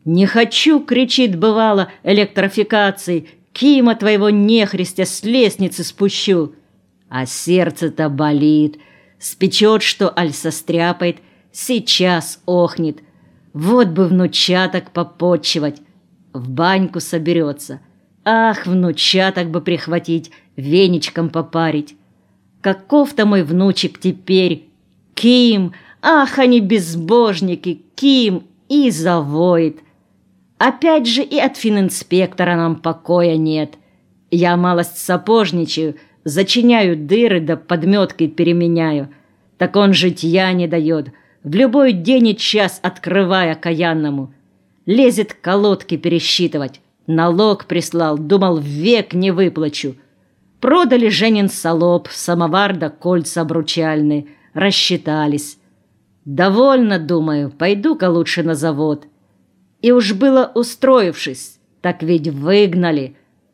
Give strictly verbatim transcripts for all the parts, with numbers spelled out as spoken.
Не хочу, кричит бывало, электрификации, Кима твоего нехристя с лестницы спущу. А сердце-то болит, спечет, что аль состряпает, сейчас охнет. Вот бы внучаток попотчевать, в баньку соберется. Ах, внучаток бы прихватить, веничком попарить. Каков-то мой внучек теперь, Ким, ах, они безбожники, Ким, и завоет. Опять же и от фининспектора нам покоя нет. Я малость сапожничаю, зачиняю дыры да подметкой переменяю. Так он житья не дает, в любой день и час открывая каянному. Лезет колодки пересчитывать, налог прислал, думал, век не выплачу. Продали Женин салоп, самовар да кольца обручальные, рассчитались. Довольно, думаю, пойду-ка лучше на завод. И уж было устроившись, так ведь выгнали.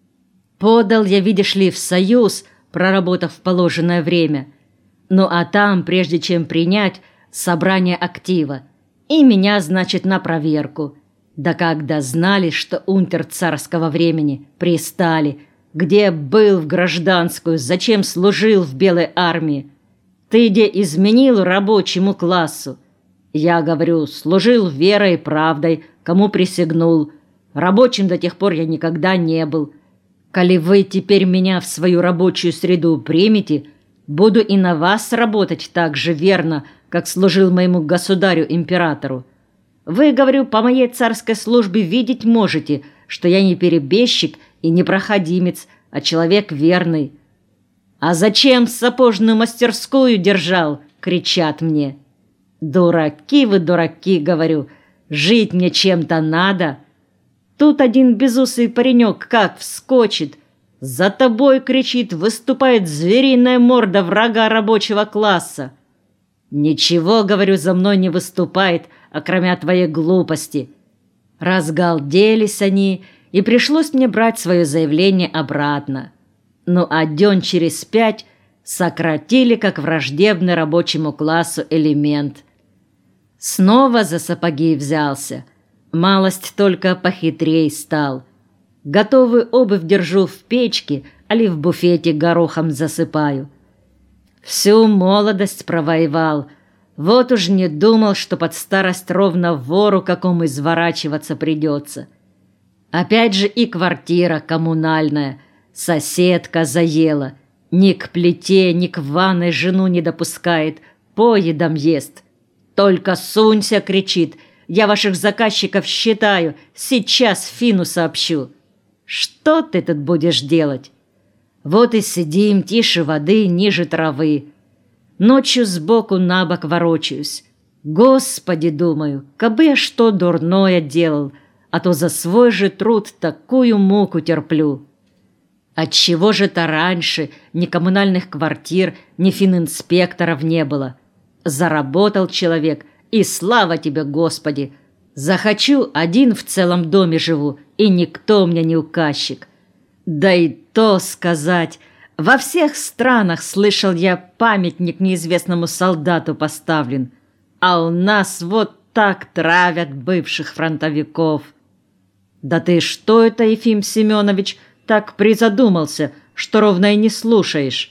Подал я, видишь ли, в союз, проработав положенное время. Ну а там, прежде чем принять, собрание актива. И меня, значит, на проверку. Да когда знали, что унтер царского времени, пристали, где был в гражданскую, зачем служил в белой армии. Ты где изменил рабочему классу? Я говорю, служил верой и правдой, кому присягнул. Рабочим до тех пор я никогда не был. Коли вы теперь меня в свою рабочую среду примете, буду и на вас работать так же верно, как служил моему государю-императору. Вы, говорю, по моей царской службе видеть можете, что я не перебежчик и не проходимец, а человек верный. А зачем сапожную мастерскую держал, кричат мне. Дураки вы, дураки, говорю, жить мне чем-то надо. Тут один безусый паренек как вскочит. За тобой, кричит, выступает звериная морда врага рабочего класса. Ничего, говорю, за мной не выступает, окромя твоей глупости. Разгалделись они, и пришлось мне брать свое заявление обратно. Ну а дён через пять сократили как враждебный рабочему классу элемент. Снова за сапоги взялся. Малость только похитрей стал. Готовую обувь держу в печке, али в буфете горохом засыпаю. Всю молодость провоевал. Вот уж не думал, что под старость ровно вору какому изворачиваться придется. Опять же и квартира коммунальная. Соседка заела. Ни к плите, ни к ванной жену не допускает. Поедом ест. Только сунься, кричит. Я ваших заказчиков считаю. Сейчас Фину сообщу. Что ты тут будешь делать? Вот и сидим тише воды, ниже травы. Ночью сбоку на бок ворочаюсь. Господи, думаю, кабы я что дурное делал, а то за свой же труд такую муку терплю. Отчего же-то раньше ни коммунальных квартир, ни фининспекторов не было? Заработал человек, и слава тебе, Господи! Захочу, один в целом доме живу, и никто мне не указчик. Да и то сказать, во всех странах, слышал я, памятник неизвестному солдату поставлен, а у нас вот так травят бывших фронтовиков. Да ты что это, Ефим Семенович, так призадумался, что ровно и не слушаешь?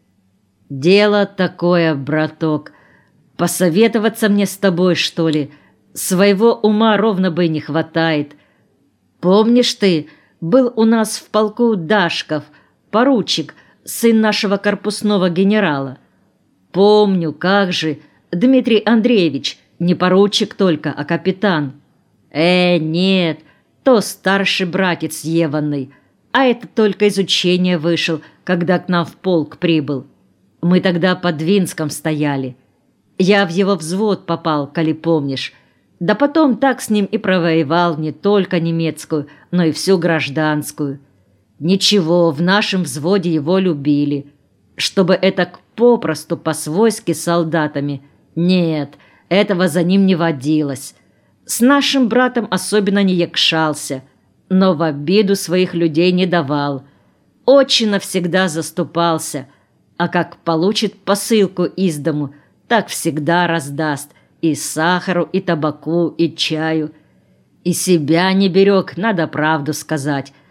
Дело такое, браток, посоветоваться мне с тобой, что ли? Своего ума ровно бы не хватает. Помнишь ты, был у нас в полку Дашков, поручик, сын нашего корпусного генерала? Помню, как же, Дмитрий Андреевич, не поручик только, а капитан. Э, нет, то старший братец Еванный, а это только из учения вышел, когда к нам в полк прибыл. Мы тогда под Двинском стояли. Я в его взвод попал, коли помнишь. Да потом так с ним и провоевал не только немецкую, но и всю гражданскую. Ничего, в нашем взводе его любили. Чтобы это попросту по-свойски солдатами. Нет, этого за ним не водилось. С нашим братом особенно не якшался, но в обиду своих людей не давал. Очень навсегда заступался, а как получит посылку из дому, так всегда раздаст и сахару, и табаку, и чаю. И себя не берег, надо правду сказать.